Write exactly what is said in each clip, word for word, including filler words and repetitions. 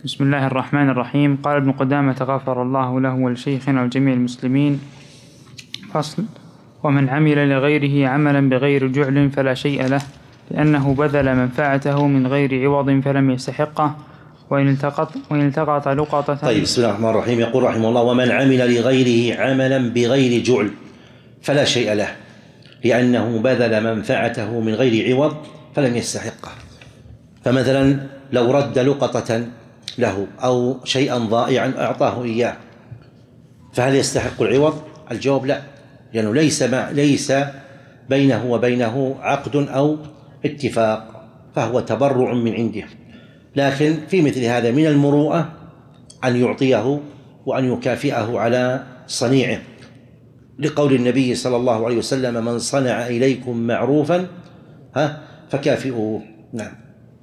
بسم الله الرحمن الرحيم. قال ابن قدامة غفر الله له ولشيخنا وجميع المسلمين: فصل: ومن عمل لغيره عملا بغير جعل فلا شيء له، لأنه بذل منفعته من غير عوض فلم يستحقه، وإن التقط وإن التقط لقطة. طيب، بسم الله الرحمن الرحيم. يقول رحمه الله: ومن عمل لغيره عملا بغير جعل فلا شيء له، لأنه بذل منفعته من غير عوض فلم يستحقه. فمثلا لو رد لقطة له أو شيئا ضائعا أعطاه إياه، فهل يستحق العوض؟ الجواب لا، لأنه ليس ليس بينه وبينه عقد أو اتفاق، فهو تبرع من عنده. لكن في مثل هذا من المروءة أن يعطيه وأن يكافئه على صنيعه، لقول النبي صلى الله عليه وسلم: من صنع إليكم معروفا ها فكافئوه. نعم.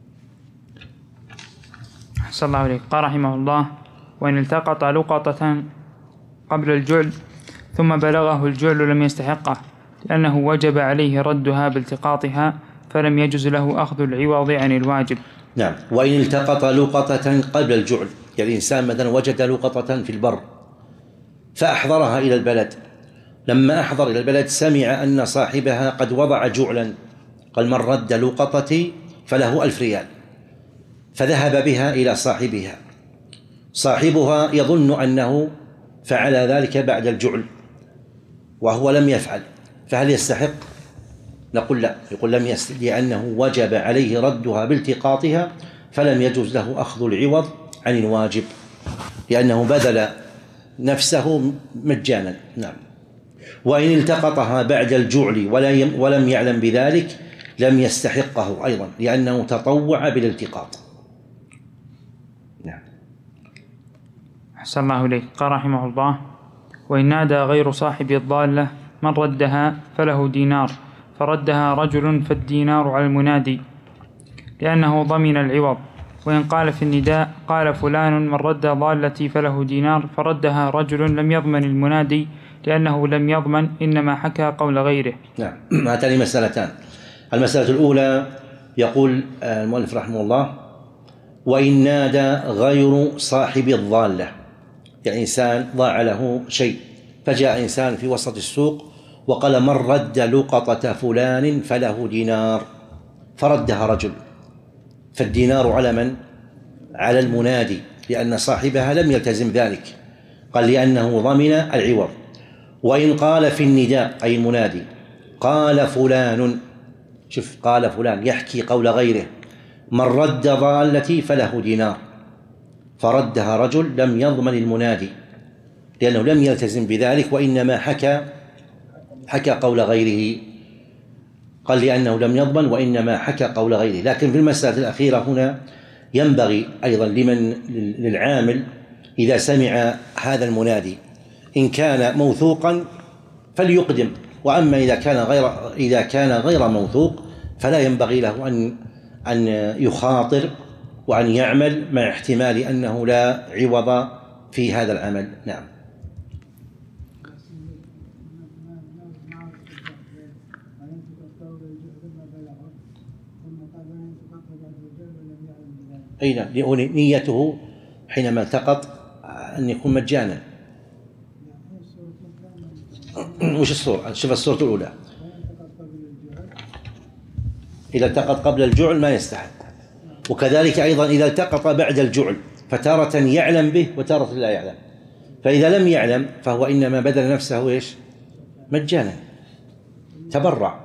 أحسن الله عليك. قال رحمه الله: وإن التقط لقطة قبل الجعل ثم بلغه الجعل لم يستحقه، لأنه وجب عليه ردها بالتقاطها، فلم يجز له أخذ العوض عن الواجب. نعم. وإن التقط لقطة قبل الجعل، يعني الإنسان مثلا وجد لقطة في البر فأحضرها إلى البلد، لما أحضر إلى البلد سمع أن صاحبها قد وضع جعلا، قال: من رد لقطتي فله ألف ريال، فذهب بها إلى صاحبها. صاحبها يظن أنه فعل ذلك بعد الجعل وهو لم يفعل، فهل يستحق؟ نقول لا، يقول لم يستحق، لأنه وجب عليه ردها بالتقاطها، فلم يجوز له أخذ العوض عن الواجب، لأنه بذل نفسه مجانا. نعم. وإن التقطها بعد الجعل ولم يعلم بذلك لم يستحقه أيضا، لأنه تطوع بالالتقاط. نعم. أحسن الله إليك. قال رحمه الله: وإن نادى غير صاحب الضالة من ردها فله دينار، فردها رجل فالدينار على المنادي، لأنه ضمن العوض. وإن قال في النداء: قال فلان من رد ضالتي فله دينار، فردها رجل لم يضمن المنادي، لأنه لم يضمن، إنما حكى قول غيره. نعم. هاتان مسألتان. المسألة الأولى يقول المؤلف رحمه الله: وإن نادى غير صاحب الضالة، يعني إنسان ضاع له شيء، فجاء إنسان في وسط السوق وقال: من رد لقطة فلان فله دينار، فردها رجل، فالدينار على من؟ على المنادي، لأن صاحبها لم يلتزم ذلك، قال لأنه ضمن العوض. وإن قال في النداء أي المنادي: قال فلان، شوف، قال فلان يحكي قول غيره: من رد ضالتي فله دينار، فردها رجل لم يضمن المنادي، لأنه لم يلتزم بذلك، وإنما حكى حكى قول غيره، قال لأنه لم يضمن وإنما حكى قول غيره. لكن في المسألة الأخيرة هنا ينبغي أيضا لمن للعامل إذا سمع هذا المنادي إن كان موثوقا فليقدم، وأما إذا كان غير إذا كان غير موثوق فلا ينبغي له أن أن يخاطر وأن يعمل مع احتمال أنه لا عوض في هذا العمل. نعم. أي نعم، نيته حينما التقط أن يكون مجانا. وش الصورة؟ شوف الصورة الأولى: إذا التقط قبل الجعل ما يستحق، وكذلك أيضا إذا التقط بعد الجعل، فتارة يعلم به وتارة لا يعلم، فإذا لم يعلم فهو إنما بذل نفسه إيش؟ مجانا، تبرع.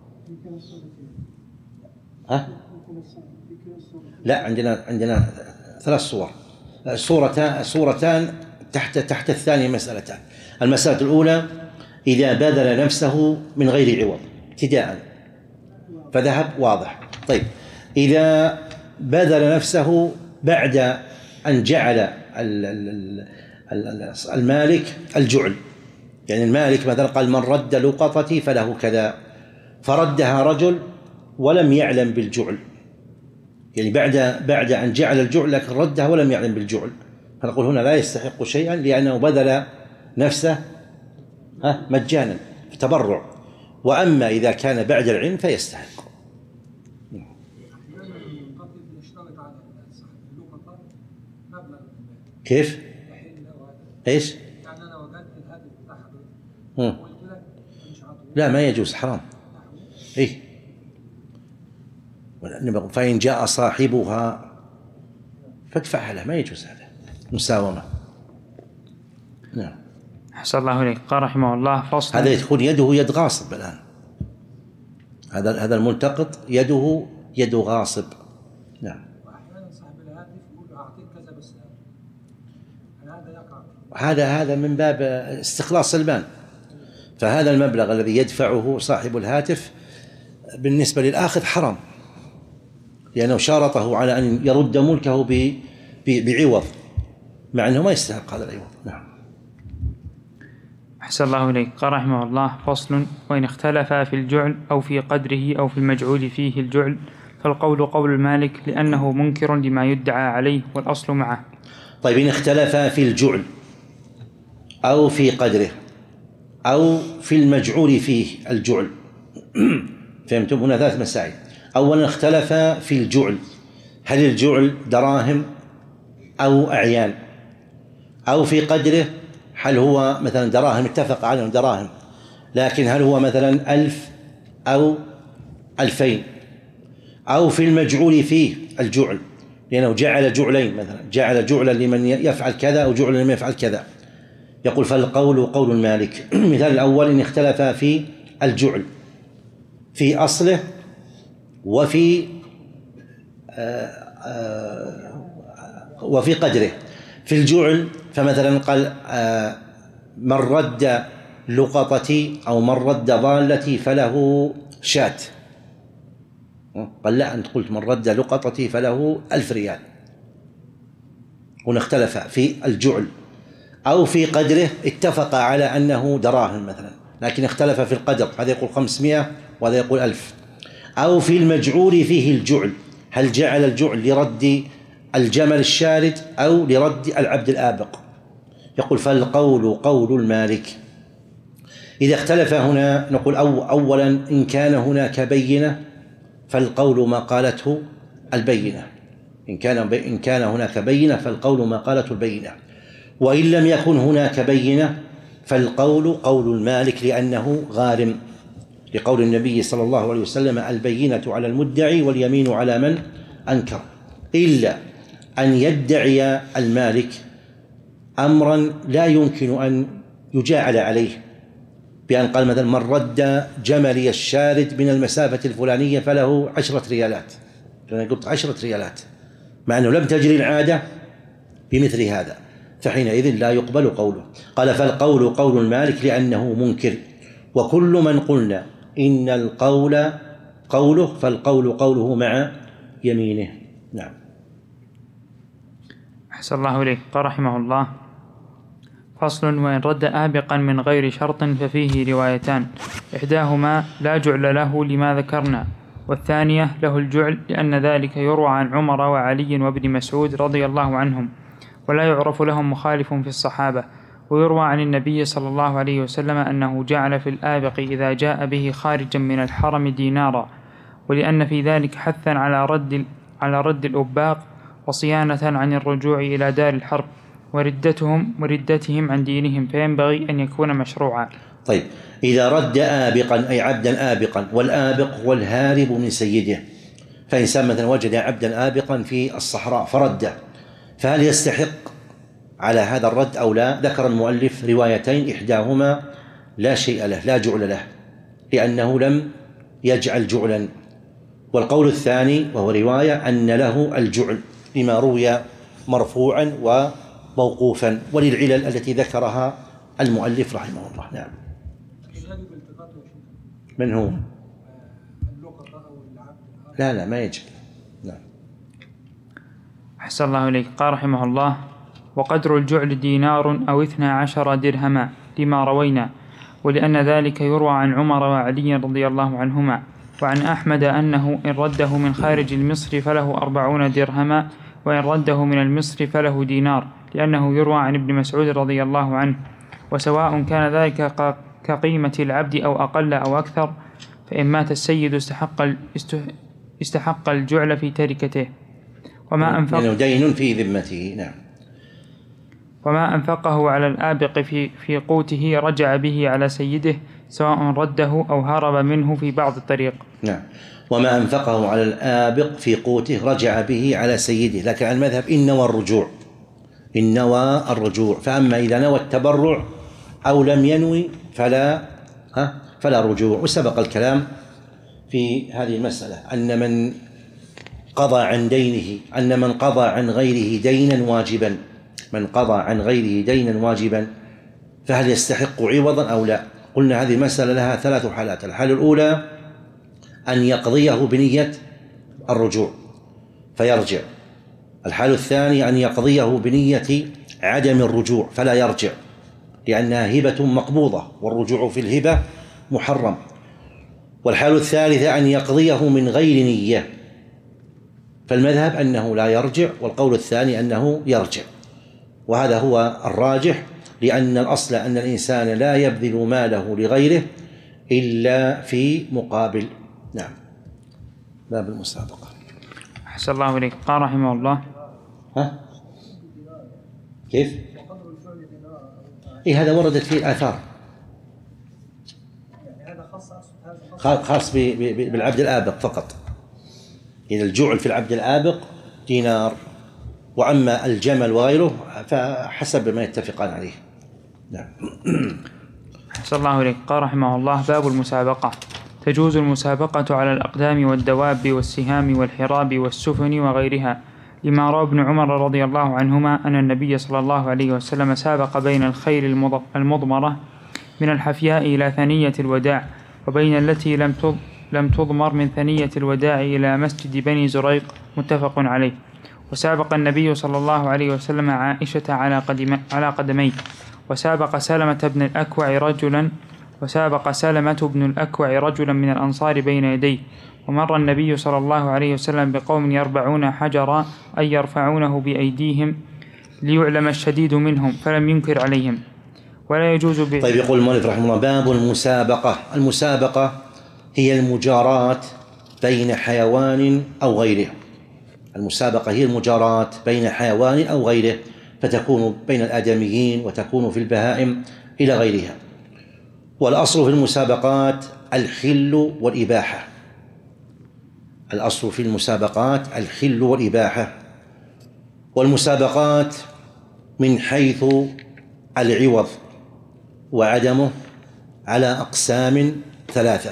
ها؟ لا، عندنا عندنا ثلاث صور، صورتان صورتان تحت تحت الثانية مسألتان. المسألة الأولى: إذا بذل نفسه من غير عوض ابتداء فذهب، واضح. طيب، إذا بذل نفسه بعد أن جعل المالك الجعل، يعني المالك مثلا قال: من رد لقطتي فله كذا، فردها رجل ولم يعلم بالجعل، يعني بعد بعد أن جعل الجعل لكن ردها ولم يعلم بالجعل، فنقول هنا لا يستحق شيئا، لأنه بذل نفسه مجانا في تبرع. وأما إذا كان بعد العلم فيستحق. كيف؟ ايش؟ يعني انا وجدت الهاتف بتاع حضرتك مم. وقلت لك مش عطوه. لا ما يجوز، حرام. ايه، فإن جاء صاحبها فادفعها له، ما يجوز هذا مساومة. نعم. أحسن الله إليك. قال رحمه الله فصل. هذا تكون يده يد غاصب الآن، هذا هذا الملتقط يده يد غاصب. نعم. واحيانا صاحب الهاتف يقول له اعطيك كذا بس هذا يقع. هذا هذا من باب استخلاص المال، فهذا المبلغ الذي يدفعه صاحب الهاتف بالنسبة للآخذ حرام، لأنه شارطه على أن يرد ملكه بعوض، مع أنه ما يستحق هذا العوض. نعم. أحسن الله إليك. قال رحمه الله فصل. وإن اختلفا في الجعل أو في قدره أو في المجعول فيه الجعل فالقول قول المالك لأنه منكر لما يدعى عليه والأصل معه. طيب، إن اختلفا في الجعل أو في قدره أو في المجعول فيه الجعل فهمتم؟ هنا ثلاث مسائل. أولا اختلفا في الجعل، هل الجعل دراهم أو أعيان؟ أو في قدره، هل هو مثلا دراهم اتفق على دراهم، لكن هل هو مثلا ألف أو ألفين؟ أو في المجعول فيه الجعل، لأنه جعل جعلين، مثلا جعل جعلا لمن يفعل كذا أو جعلا لمن يفعل كذا. يقول فالقول قول المالك. مثال الأول إن اختلف في الجعل في أصله وفي آآ آآ وفي قدره. في الجعل فمثلا قال من رد لقطتي أو من رد ضالتي فله شاة، قال لا، أنت قلت من رد لقطتي فله ألف ريال. هنا اختلف في الجعل. أو في قدره اتفق على أنه دراهم مثلا، لكن اختلف في القدر، هذا يقول خمسمائة وهذا يقول ألف. أو في المجعول فيه الجعل، هل جعل الجعل لرد الجمل الشارد أو لرد العبد الآبق؟ يقول فالقول قول المالك. إذا اختلف هنا نقول أو أولا إن كان هناك بينة فالقول ما قالته البينة، إن كان إن كان هناك بينة فالقول ما قالته البينة. وإن لم يكن هناك بينة فالقول قول المالك لأنه غارم، لقول النبي صلى الله عليه وسلم البينة على المدعي واليمين على من أنكر، إلا أن يدعي المالك أمرا لا يمكن أن يجاعل عليه، بأن قال مثلا من رد جملي الشارد من المسافة الفلانية فله عشرة ريالات، أنا قلت عشرة ريالات مع أنه لم تجري العادة بمثل هذا، فحينئذ لا يقبل قوله. قال فالقول قول المالك لأنه منكر، وكل من قلنا إن القول قوله فالقول قوله مع يمينه. نعم. أحسن الله إليك. قال رحمه الله فصل. وإن رد آبقا من غير شرط ففيه روايتان، إحداهما لا جعل له لما ذكرنا، والثانية له الجعل، لأن ذلك يروى عن عمر وعلي وابن مسعود رضي الله عنهم، ولا يعرف لهم مخالف في الصحابة. ويروى عن النبي صلى الله عليه وسلم أنه جعل في الآبق إذا جاء به خارجا من الحرم دينارا، ولأن في ذلك حثا على رد على رد الأباق وصيانة عن الرجوع إلى دار الحرب وردتهم وردتهم عن دينهم، فينبغي أن يكون مشروعا. طيب، إذا رد آبقا أي عبدا آبقا، والآبق هو الهارب من سيده، فإنسان مثلا وجد عبدا آبقا في الصحراء فرده، فهل يستحق على هذا الرد أو لا؟ ذكر المؤلف روايتين، إحداهما لا شيء له، لا جعل له، لأنه لم يجعل جعلا، والقول الثاني وهو رواية أن له الجعل لما روي مرفوعا وموقوفا، وللعلل التي ذكرها المؤلف رحمه الله. نعم. من هو؟ لا لا ما يجب. نعم. أحسن الله إليك. قال رحمه الله وقدر الجعل دينار أو اثنا عشر درهما لما روينا، ولأن ذلك يروى عن عمر وعلي رضي الله عنهما، وعن أحمد أنه إن رده من خارج المصر فله أربعون درهما، وإن رده من المصر فله دينار، لأنه يروى عن ابن مسعود رضي الله عنه. وسواء كان ذلك كقيمة العبد أو أقل أو أكثر، فإن مات السيد استحق استحق الجعل في تركته. وما أنفق لأنه دين في ذمته. نعم. وما أنفقه على الآبق في في قوته رجع به على سيده سواء رده أو هرب منه في بعض الطريق. نعم. وما أنفقه على الآبق في قوته رجع به على سيده، لكن المذهب إن نوى الرجوع، إن نوى الرجوع. فأما إذا نوى التبرع أو لم ينوي فلا ها فلا رجوع. وسبق الكلام في هذه المسألة أن من قضى عن دينه أن من قضى عن غيره دينا واجبا من قضى عن غيره دينا واجبا فهل يستحق عوضا أو لا؟ قلنا هذه المسألة لها ثلاث حالات. الحالة الأولى أن يقضيه بنية الرجوع فيرجع. الحالة الثانية أن يقضيه بنية عدم الرجوع فلا يرجع، لأنها هبة مقبوضة والرجوع في الهبة محرم. والحالة الثالثة أن يقضيه من غير نية، فالمذهب أنه لا يرجع، والقول الثاني أنه يرجع، وهذا هو الراجح، لأن الأصل أن الإنسان لا يبذل ماله لغيره إلا في مقابل. نعم. باب المسابقة. أحسن الله إليك. قال رحمه الله ها؟ كيف؟ إيه هذا وردت فيه الآثار، خاص بالعبد الآبق فقط. إذا الجعل في العبد الآبق دينار، وأما الجمل وغيره فحسب ما يتفقان عليه. نعم. أحسن الله إليك. قال رحمه الله باب المسابقة. تجوز المسابقة على الأقدام والدواب والسهام والحراب والسفن وغيرها، لما روى ابن عمر رضي الله عنهما أن النبي صلى الله عليه وسلم سابق بين الخيل المضمرة من الحفياء إلى ثنية الوداع، وبين التي لم لم تضمر من ثنية الوداع إلى مسجد بني زريق، متفق عليه. وسابق النبي صلى الله عليه وسلم عائشة على قدم على قدميه، وسابق سلمة بن الأكوع رجلا وسابق سلمة بن الأكوع رجلا من الأنصار بين يديه. ومر النبي صلى الله عليه وسلم بقوم يربعون حجرا أي يرفعونه بأيديهم ليعلم الشديد منهم، فلم ينكر عليهم. ولا يجوز ب... طيب. يقول المؤلف رحمه الله باب المسابقة. المسابقة هي المجاراة بين حيوان أو غيره. المسابقة هي المجاراة بين حيوان أو غيره، فتكون بين الآدميين وتكون في البهائم إلى غيرها. والأصل في المسابقات الحل والإباحة. الأصل في المسابقات الحل والإباحة. والمسابقات من حيث العوض وعدمه على أقسام ثلاثة.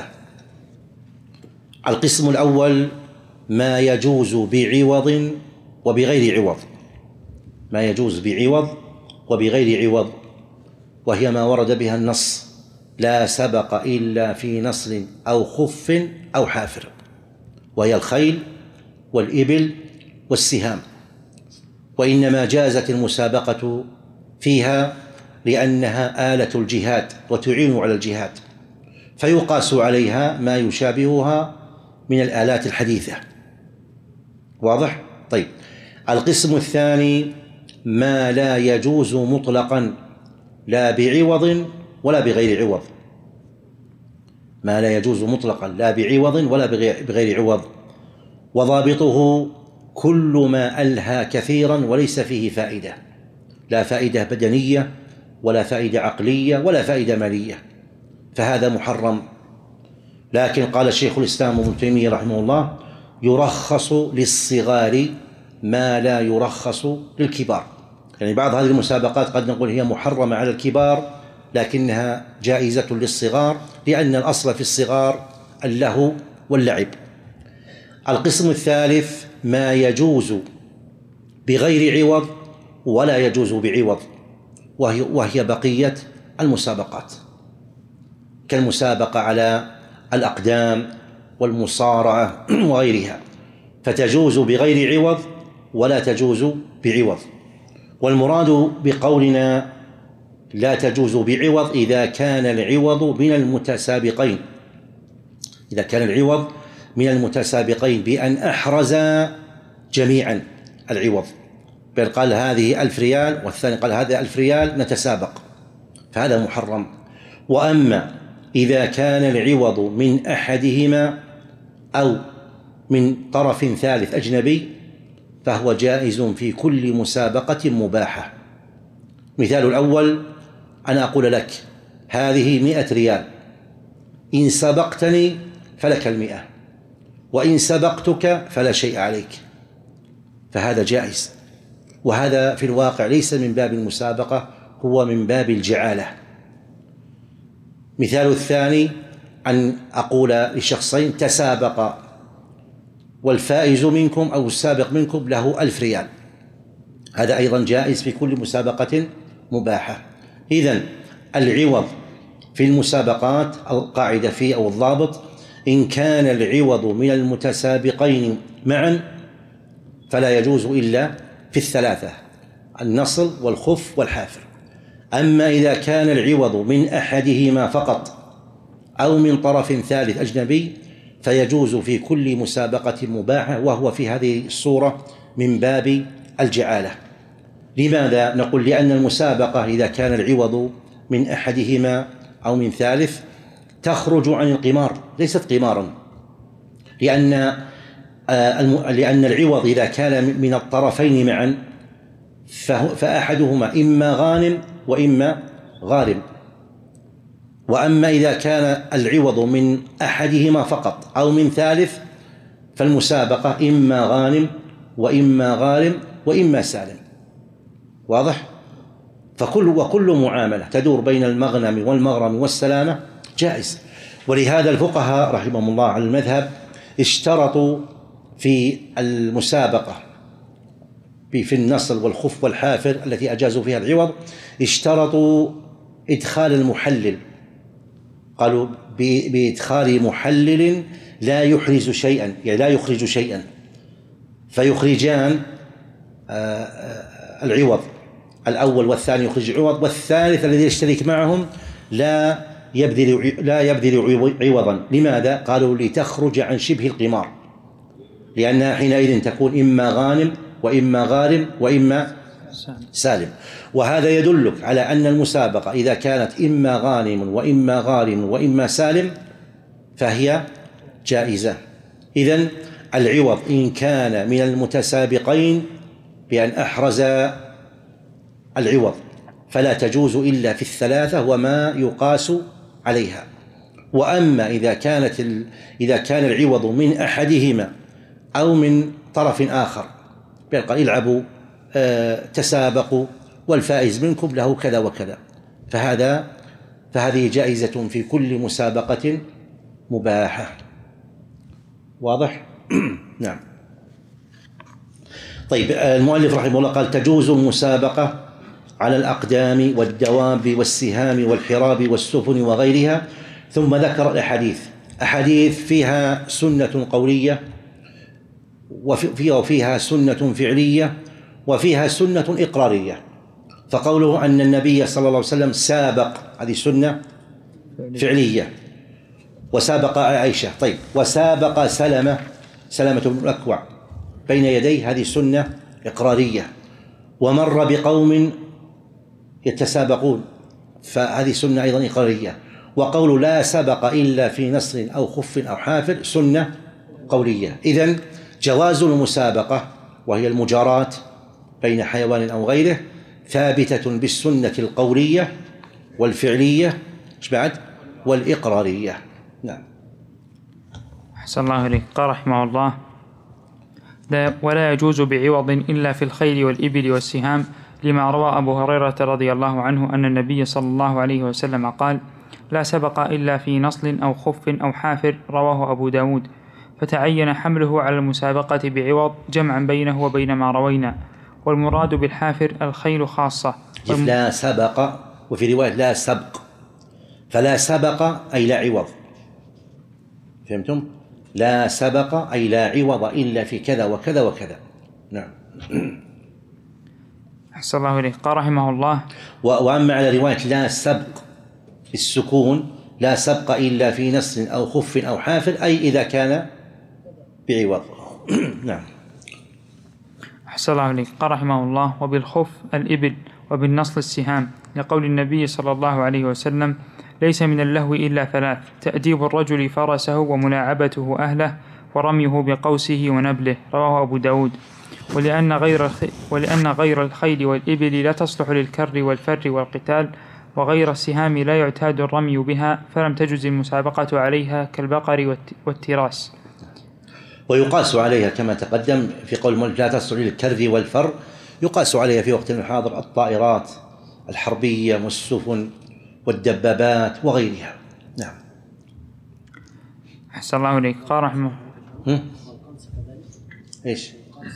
القسم الأول ما يجوز بعوض وبغير عوض، ما يجوز بعوض وبغير عوض، وهي ما ورد بها النص لا سبق إلا في نصل أو خف أو حافر، وهي الخيل والإبل والسهام. وإنما جازت المسابقة فيها لأنها آلة الجهاد وتعين على الجهاد، فيقاس عليها ما يشابهها من الآلات الحديثة. واضح؟ طيب. القسم الثاني ما لا يجوز مطلقا لا بعوض ولا بغير عوض، ما لا يجوز مطلقا لا بعوض ولا بغير عوض، وضابطه كل ما ألهى كثيرا وليس فيه فائدة، لا فائدة بدنية ولا فائدة عقلية ولا فائدة مالية، فهذا محرم. لكن قال الشيخ الإسلام ابن تيمية رحمه الله يرخص للصغار ما لا يرخص للكبار. يعني بعض هذه المسابقات قد نقول هي محرمة على الكبار لكنها جائزة للصغار، لأن الأصل في الصغار اللهو واللعب. القسم الثالث ما يجوز بغير عوض ولا يجوز بعوض، وهي, وهي بقية المسابقات، كالمسابقة على الأقدام والمصارعة وغيرها، فتجوز بغير عوض ولا تجوز بعوض. والمراد بقولنا لا تجوز بعوض إذا كان العوض من المتسابقين، إذا كان العوض من المتسابقين بأن أحرز جميعا العوض، بل قال هذه ألف ريال والثاني قال هذه ألف ريال نتسابق، فهذا محرم. وأما إذا كان العوض من أحدهما أو من طرف ثالث أجنبي فهو جائز في كل مسابقة مباحة. مثال الأول: أنا أقول لك هذه مئة ريال، إن سبقتني فلك المئة، وإن سبقتك فلا شيء عليك، فهذا جائز. وهذا في الواقع ليس من باب المسابقة، هو من باب الجعالة. مثال الثاني: أن أقول لشخصين تسابقا، والفائز منكم أو السابق منكم له ألف ريال، هذا أيضا جائز في كل مسابقة مباحة. إذن العوض في المسابقات القاعدة فيه أو الضابط: إن كان العوض من المتسابقين معا فلا يجوز إلا في الثلاثة: النصل والخف والحافر. أما إذا كان العوض من أحدهما فقط أو من طرف ثالث أجنبي فيجوز في كل مسابقة مباحة، وهو في هذه الصورة من باب الجعالة. لماذا؟ نقول: لأن المسابقة إذا كان العوض من أحدهما أو من ثالث تخرج عن القمار، ليست قمارا، لأن لأن العوض إذا كان من الطرفين معا فأحدهما إما غانم وإما غارم. وأما إذا كان العوض من أحدهما فقط أو من ثالث فالمسابقة إما غانم وإما غارم وإما سالم. واضح؟ فكل وكل معاملة تدور بين المغنم والمغرم والسلامة جائز. ولهذا الفقهاء رحمهم الله على المذهب اشترطوا في المسابقة في النصل والخف والحافر التي أجازوا فيها العوض، اشترطوا إدخال المحلل، قالوا بإدخال محلل لا يحرز شيئا، يعني لا يخرج شيئا، فيخرجان العوض الأول والثاني يخرج العوض، والثالث الذي يشترك معهم لا يبذل لا يبذل عوضا. لماذا؟ قالوا: لتخرج عن شبه القمار، لأنها حينئذ تكون إما غانم وإما غارم وإما سالم. وهذا يدلك على أن المسابقة إذا كانت إما غانم وإما غارم وإما سالم فهي جائزة. إذن العوض إن كان من المتسابقين بأن أحرز العوض فلا تجوز إلا في الثلاثة وما يقاس عليها. وأما إذا كانت ال... إذا كان العوض من أحدهما أو من طرف آخر، قال: العبوا آه، تسابقوا والفائز منكم له كذا وكذا، فهذا فهذه جائزة في كل مسابقة مباحة. واضح؟ نعم. طيب، المؤلف رحمه الله قال: تجوز المسابقة على الأقدام والدواب والسهام والحراب والسفن وغيرها. ثم ذكر الأحاديث، أحاديث فيها سنة قولية وفيها سنة فعلية وفيها سنة إقرارية. فقوله أن النبي صلى الله عليه وسلم سابق، هذه سنة فعلية، وسابق عائشة. طيب، وسابق سلمة سلمة بن الأكوع بين يديه، هذه سنة إقرارية. ومر بقوم يتسابقون، فهذه سنة أيضا إقرارية. وقول لا سبق إلا في نصر أو خف أو حافر سنة قولية. إذن جواز المسابقة وهي المجاراة بين حيوان أو غيره ثابتة بالسنة القولية والفعلية بعد والإقرارية. نعم. أحسن الله إليك. قال رحمه الله: لا ولا يجوز بعوض إلا في الخيل والإبل والسهام، لما روى أبو هريرة رضي الله عنه أن النبي صلى الله عليه وسلم قال: لا سبق إلا في نصل أو خف أو حافر، رواه أبو داود. فتعين حمله على المسابقة بعوض جمعا بينه وبين ما روينا. والمراد بالحافر الخيل خاصة. والم... لا سبق، وفي رواية لا سبق، فلا سبق أي لا عوض. فهمتم؟ لا سبق أي لا عوض إلا في كذا وكذا وكذا. نعم. أحسن الله إليك. قال رحمه الله: و... وأما على رواية لا سبق بالسكون، لا سبق إلا في نصر أو خف أو حافر، أي إذا كان بعوض. نعم. أحسن الله إليك. قال رحمه الله: وبالخف الإبل وبالنصل السهام، لقول النبي صلى الله عليه وسلم: ليس من اللهو إلا ثلاث: تأديب الرجل فرسه وملاعبته أهله ورميه بقوسه ونبله، رواه أبو داود. ولأن غير الخ... ولأن غير الخيل والإبل لا تصلح للكر والفر والقتال، وغير السهام لا يعتاد الرمي بها، فلم تجز المسابقة عليها كالبقر والت... والتراس. ويقاس عليها كما تقدم في قول المؤلف لا تصلح للكر والفر، يقاس عليها في وقتنا الحاضر الطائرات الحربية والسفن والدبابات وغيرها. نعم. أحسن الله إليك. قال رحمه هم؟ إيش؟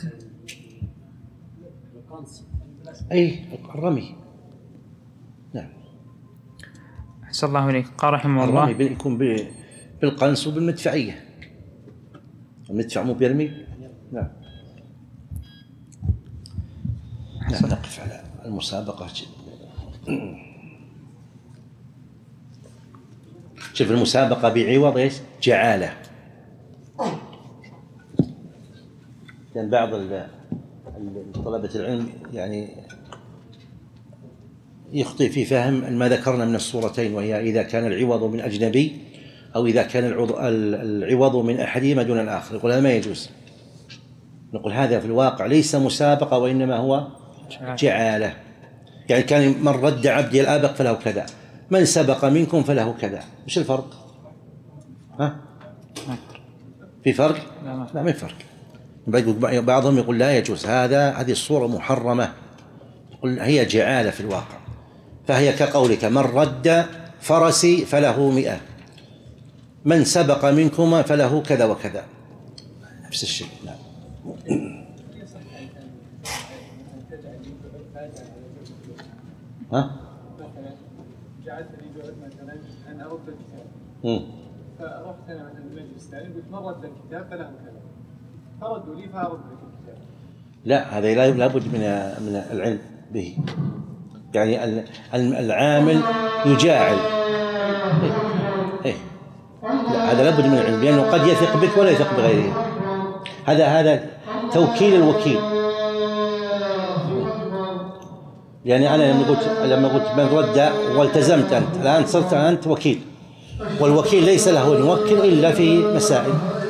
أي الرمي. نعم. أحسن الله إليك. قال رحمه الله الرمي يكون بالقنص وبالمدفعية. المدفع مو بيرمي. نعم. نعم. نقف على المسابقة. شوف المسابقة بعوض ايش؟ جعالة. كان بعض طلبة العلم يعني يخطئ في فهم ما ذكرنا من الصورتين، وهي إذا كان العوض من أجنبي أو إذا كان العوض من أحدهما دون الآخر، يقول هذا ما يجوز. نقول هذا في الواقع ليس مسابقة وإنما هو جعالة. يعني كان من رد عبدي الآبق فله كذا، من سبق منكم فله كذا. مش الفرق؟ ها؟ في فرق؟ لا ما في فرق. بعضهم يقول لا يجوز هذا، هذه الصورة محرمة، يقول هي جعالة في الواقع. فهي كقولك من رد فرسي فله مئة، من سبق منكما فله كذا وكذا، نفس الشيء. نعم. ها؟ مثلا جعلت لي بعد مثلا ان ارد الكتاب، فرحت انا مثلا المجلس الثاني قلت من رد الكتاب فله كذا، فردوا لي فارد الكتاب. لا، هذا لا بد من من العلم به. يعني العامل يجاعل. إيه؟ إيه؟ لا، هذا لابد من العلم، لأنه قد يثق بك ولا يثق بغيره. هذا هذا توكيل الوكيل. يعني أنا لما قلت لما قلت من رد والتزمت أنت، الآن صرت أنت وكيل، والوكيل ليس له أن يوكل إلا في مسائل.